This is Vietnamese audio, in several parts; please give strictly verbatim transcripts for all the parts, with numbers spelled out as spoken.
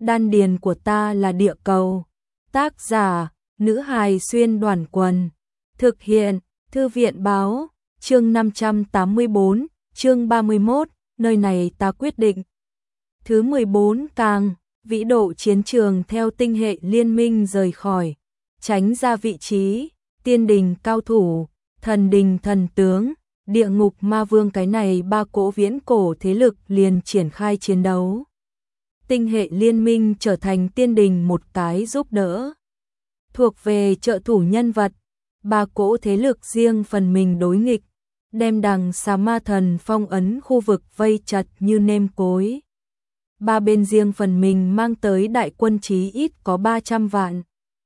đan điền của ta là địa cầu. Tác giả, nữ hài xuyên đoàn quần. Thực hiện, thư viện báo, chương năm trăm tám mươi bốn, chương ba mươi mốt, nơi này ta quyết định. Thứ mười bốn càng, vĩ độ chiến trường theo tinh hệ liên minh rời khỏi, tránh ra vị trí, tiên đình cao thủ, thần đình thần tướng, địa ngục ma vương, cái này ba cỗ viễn cổ thế lực liền triển khai chiến đấu. Tinh hệ liên minh trở thành tiên đình một cái giúp đỡ. Thuộc về trợ thủ nhân vật, ba cỗ thế lực riêng phần mình đối nghịch, đem đằng xà ma thần phong ấn khu vực vây chặt như nêm cối. Ba bên riêng phần mình mang tới đại quân chí ít có ba trăm vạn.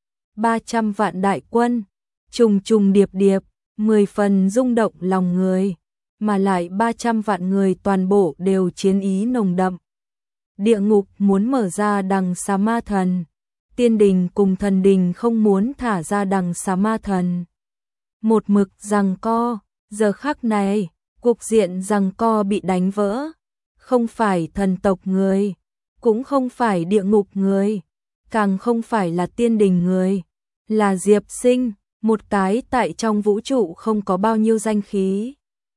ba trăm vạn đại quân, trùng trùng điệp điệp, mười phần rung động lòng người, mà lại ba trăm vạn người toàn bộ đều chiến ý nồng đậm. Địa ngục muốn mở ra đằng xà ma thần, tiên đình cùng thần đình không muốn thả ra đằng xà ma thần. Một mực giằng co, giờ khắc này, cục diện giằng co bị đánh vỡ. Không phải thần tộc người, cũng không phải địa ngục người, càng không phải là tiên đình người, là Diệp Sinh, một cái tại trong vũ trụ không có bao nhiêu danh khí.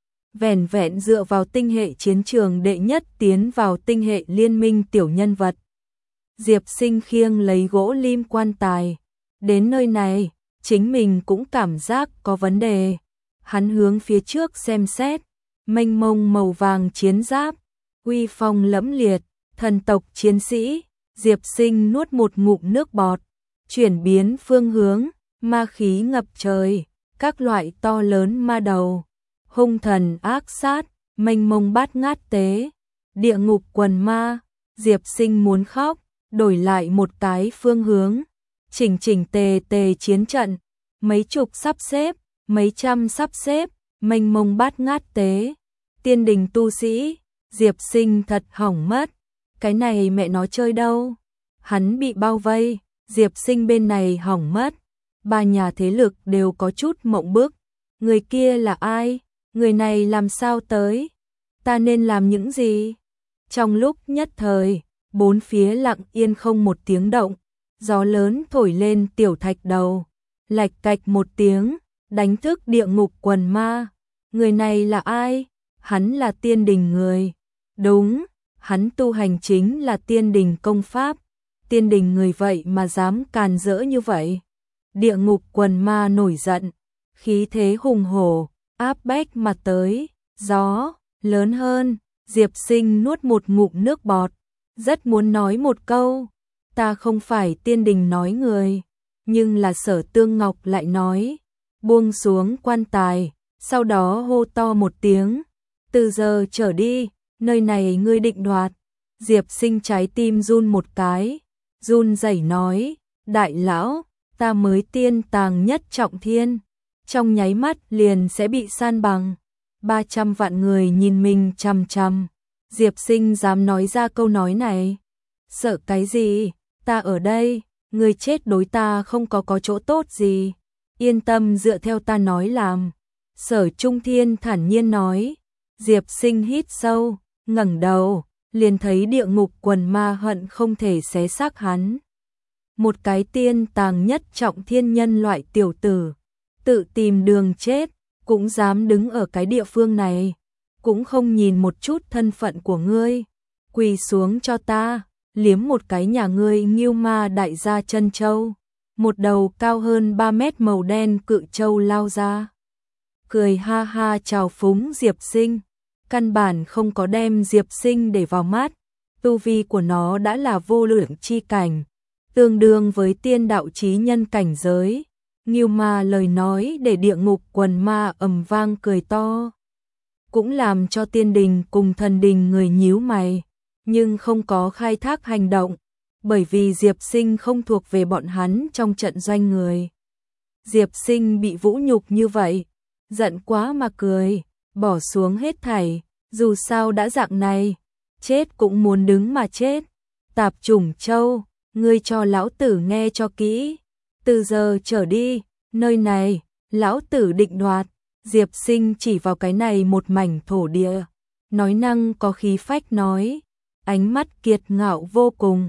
Vẻn vẹn dựa vào tinh hệ chiến trường đệ nhất tiến vào tinh hệ liên minh tiểu nhân vật. Diệp Sinh khiêng lấy gỗ lim quan tài, đến nơi này, chính mình cũng cảm giác có vấn đề. Hắn hướng phía trước xem xét, mênh mông màu vàng chiến giáp, uy phong lẫm liệt, thần tộc chiến sĩ. Diệp Sinh nuốt một ngụm nước bọt, chuyển biến phương hướng, ma khí ngập trời, các loại to lớn ma đầu, hung thần ác sát, mênh mông bát ngát tế, địa ngục quần ma. Diệp Sinh muốn khóc, đổi lại một cái phương hướng, chỉnh chỉnh tề tề chiến trận, mấy chục sắp xếp, mấy trăm sắp xếp, mênh mông bát ngát tế, tiên đình tu sĩ. Diệp Sinh thật hỏng mất, cái này mẹ nó chơi đâu. Hắn bị bao vây, Diệp Sinh bên này hỏng mất, ba nhà thế lực đều có chút mộng bức. Người kia là ai? Người này làm sao tới? Ta nên làm những gì? Trong lúc nhất thời, bốn phía lặng yên không một tiếng động, gió lớn thổi lên tiểu thạch đầu, lạch cạch một tiếng, đánh thức địa ngục quần ma. Người này là ai? Hắn là tiên đình người. Đúng, hắn tu hành chính là tiên đình công pháp. Tiên đình người vậy mà dám càn rỡ như vậy. Địa ngục quần ma nổi giận, khí thế hùng hổ, áp bách mà tới, gió lớn hơn. Diệp Sinh nuốt một ngụm nước bọt, rất muốn nói một câu, ta không phải tiên đình nói người, nhưng là Sở Tương Ngọc lại nói, buông xuống quan tài, sau đó hô to một tiếng, từ giờ trở đi, nơi này ngươi định đoạt. Diệp Sinh trái tim run một cái, run rẩy nói, đại lão, ta mới tiên tàng nhất trọng thiên, trong nháy mắt liền sẽ bị san bằng. ba trăm vạn người nhìn mình chằm chằm, Diệp Sinh dám nói ra câu nói này. Sợ cái gì, ta ở đây, người chết đối ta không có có chỗ tốt gì, yên tâm dựa theo ta nói làm. Sở Trung Thiên thản nhiên nói. Diệp Sinh hít sâu, ngẩng đầu, liền thấy địa ngục quần ma hận không thể xé xác hắn. Một cái tiên tàng nhất trọng thiên nhân loại tiểu tử, tự tìm đường chết, cũng dám đứng ở cái địa phương này, cũng không nhìn một chút thân phận của ngươi, quỳ xuống cho ta, liếm một cái nhà ngươi Ngưu Ma đại gia chân châu. Một đầu cao hơn ba mét màu đen cự châu lao ra, cười ha ha chào phúng Diệp Sinh, căn bản không có đem Diệp Sinh để vào mắt. Tu vi của nó đã là vô lượng chi cảnh, tương đương với tiên đạo chí nhân cảnh giới. Ngưu Ma lời nói để địa ngục quần ma ầm vang cười to, cũng làm cho tiên đình cùng thần đình người nhíu mày, nhưng không có khai thác hành động, bởi vì Diệp Sinh không thuộc về bọn hắn trong trận doanh người. Diệp Sinh bị vũ nhục như vậy, giận quá mà cười, bỏ xuống hết thảy, dù sao đã dạng này, chết cũng muốn đứng mà chết. Tạp chủng châu, ngươi cho lão tử nghe cho kỹ, từ giờ trở đi, nơi này, lão tử định đoạt. Diệp Sinh chỉ vào cái này một mảnh thổ địa, nói năng có khí phách nói, ánh mắt kiệt ngạo vô cùng.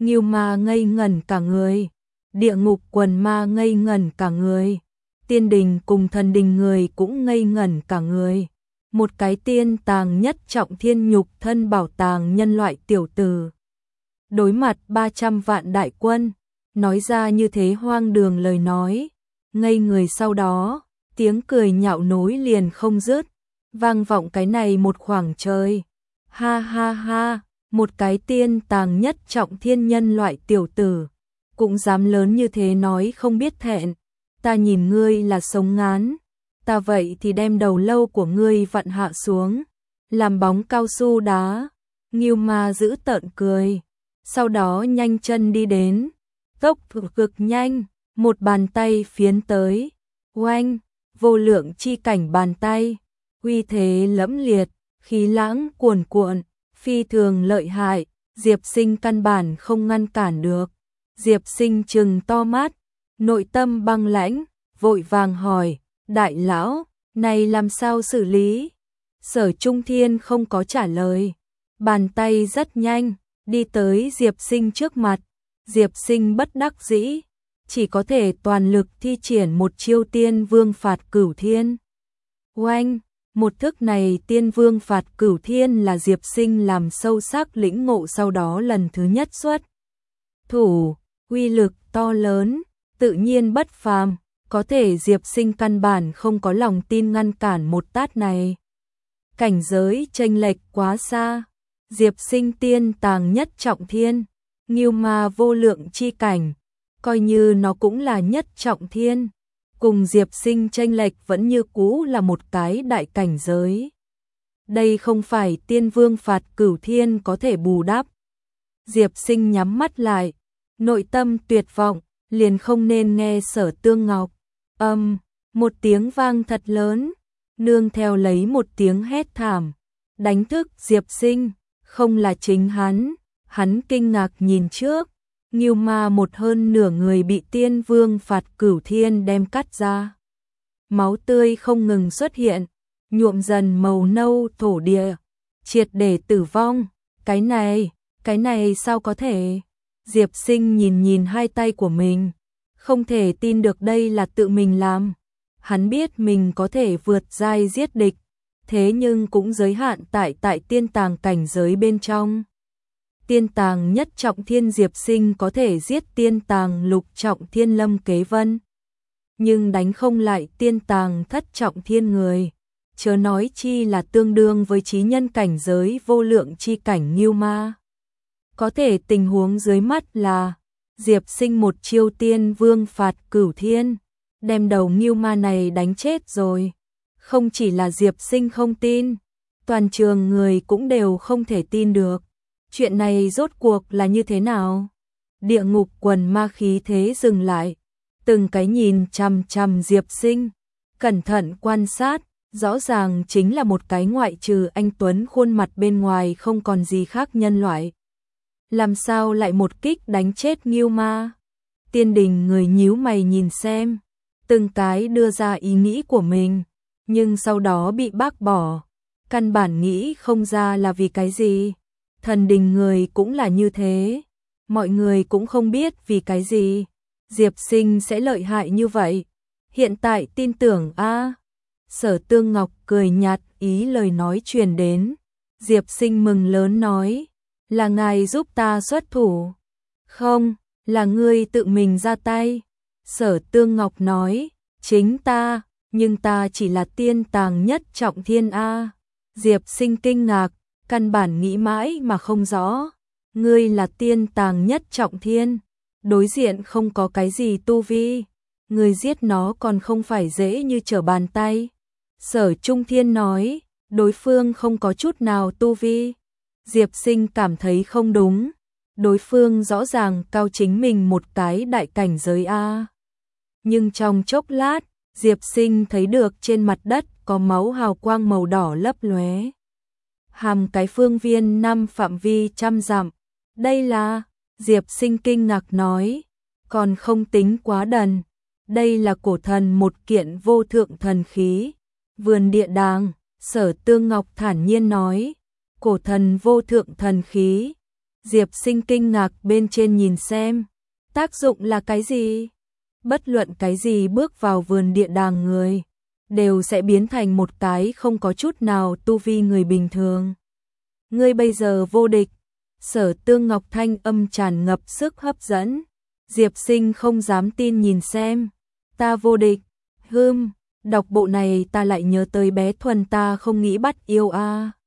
Ngưu ma ngây ngẩn cả người, địa ngục quần ma ngây ngẩn cả người, tiên đình cùng thần đình người cũng ngây ngẩn cả người. Một cái tiên tàng nhất trọng thiên nhục thân bảo tàng nhân loại tiểu tử. Đối mặt ba trăm vạn đại quân, nói ra như thế hoang đường lời nói, ngây người sau đó, tiếng cười nhạo nối liền không dứt, vang vọng cái này một khoảng trời. Ha ha ha, một cái tiên tàng nhất trọng thiên nhân loại tiểu tử, cũng dám lớn như thế nói không biết thẹn, ta nhìn ngươi là sống ngán, ta vậy thì đem đầu lâu của ngươi vặn hạ xuống, làm bóng cao su đá. Ngưu ma giữ tợn cười, sau đó nhanh chân đi đến, tốc cực nhanh, một bàn tay phiến tới, oanh, vô lượng chi cảnh bàn tay, uy thế lẫm liệt, khí lãng cuồn cuộn, phi thường lợi hại, Diệp Sinh căn bản không ngăn cản được. Diệp Sinh trừng to mắt, nội tâm băng lãnh, vội vàng hỏi, đại lão, này làm sao xử lý? Sở Trung Thiên không có trả lời, bàn tay rất nhanh, đi tới Diệp Sinh trước mặt, Diệp Sinh bất đắc dĩ, chỉ có thể toàn lực thi triển một chiêu tiên vương phạt cửu thiên. Oanh, một thức này tiên vương phạt cửu thiên là Diệp Sinh làm sâu sắc lĩnh ngộ sau đó lần thứ nhất xuất thủ, uy lực to lớn, tự nhiên bất phàm, có thể Diệp Sinh căn bản không có lòng tin ngăn cản một tát này. Cảnh giới chênh lệch quá xa, Diệp Sinh tiên tàng nhất trọng thiên, Ngưu ma vô lượng chi cảnh, coi như nó cũng là nhất trọng thiên, cùng Diệp Sinh chênh lệch vẫn như cũ là một cái đại cảnh giới. Đây không phải tiên vương phạt cửu thiên có thể bù đắp. Diệp Sinh nhắm mắt lại, nội tâm tuyệt vọng, liền không nên nghe Sở Tương Ngọc. Âm, um, một tiếng vang thật lớn, nương theo lấy một tiếng hét thảm, đánh thức Diệp Sinh, không là chính hắn, hắn kinh ngạc nhìn trước, Ngưu ma một hơn nửa người bị tiên vương phạt cửu thiên đem cắt ra. Máu tươi không ngừng xuất hiện, nhuộm dần màu nâu thổ địa, triệt để tử vong, cái này, cái này sao có thể? Diệp Sinh nhìn nhìn hai tay của mình, không thể tin được đây là tự mình làm. Hắn biết mình có thể vượt giai giết địch, thế nhưng cũng giới hạn tại tại tiên tàng cảnh giới bên trong. Tiên tàng nhất trọng thiên Diệp Sinh có thể giết tiên tàng lục trọng thiên Lâm Kế Vân, nhưng đánh không lại tiên tàng thất trọng thiên người, chớ nói chi là tương đương với chí nhân cảnh giới vô lượng chi cảnh Ngưu ma. Có thể tình huống dưới mắt là Diệp Sinh một chiêu tiên vương phạt cửu thiên, đem đầu Ngưu ma này đánh chết rồi. Không chỉ là Diệp Sinh không tin, toàn trường người cũng đều không thể tin được. Chuyện này rốt cuộc là như thế nào? Địa ngục quần ma khí thế dừng lại, từng cái nhìn chằm chằm Diệp Sinh, cẩn thận quan sát, rõ ràng chính là một cái ngoại trừ anh tuấn khuôn mặt bên ngoài không còn gì khác nhân loại. Làm sao lại một kích đánh chết Ngưu ma? Tiên đình người nhíu mày nhìn xem, từng cái đưa ra ý nghĩ của mình, nhưng sau đó bị bác bỏ, căn bản nghĩ không ra là vì cái gì. Thần đình người cũng là như thế, mọi người cũng không biết vì cái gì Diệp Sinh sẽ lợi hại như vậy. Hiện tại tin tưởng a. À. Sở Tương Ngọc cười nhạt, ý lời nói truyền đến. Diệp Sinh mừng lớn nói, là ngài giúp ta xuất thủ. Không, là ngươi tự mình ra tay. Sở Tương Ngọc nói, chính ta, nhưng ta chỉ là tiên tàng nhất trọng thiên a. Diệp Sinh kinh ngạc, căn bản nghĩ mãi mà không rõ. Ngươi là tiên tàng nhất trọng thiên, đối diện không có cái gì tu vi, ngươi giết nó còn không phải dễ như trở bàn tay. Sở Trung Thiên nói, đối phương không có chút nào tu vi. Diệp Sinh cảm thấy không đúng, đối phương rõ ràng cao chính mình một cái đại cảnh giới a. Nhưng trong chốc lát, Diệp Sinh thấy được trên mặt đất có máu hào quang màu đỏ lấp lóe. Hàm cái phương viên năm phạm vi trăm dặm. Đây là, Diệp Sinh kinh ngạc nói, còn không tính quá đần. Đây là cổ thần một kiện vô thượng thần khí. Vườn địa đàng, Sở Tương Ngọc thản nhiên nói, cổ thần vô thượng thần khí. Diệp Sinh kinh ngạc bên trên nhìn xem, tác dụng là cái gì? Bất luận cái gì bước vào vườn địa đàng người, đều sẽ biến thành một cái không có chút nào tu vi người bình thường. Ngươi bây giờ vô địch. Sở Tương Ngọc thanh âm tràn ngập sức hấp dẫn. Diệp Sinh không dám tin nhìn xem. Ta vô địch. Hừm, đọc bộ này ta lại nhớ tới bé Thuần ta không nghĩ bắt yêu a.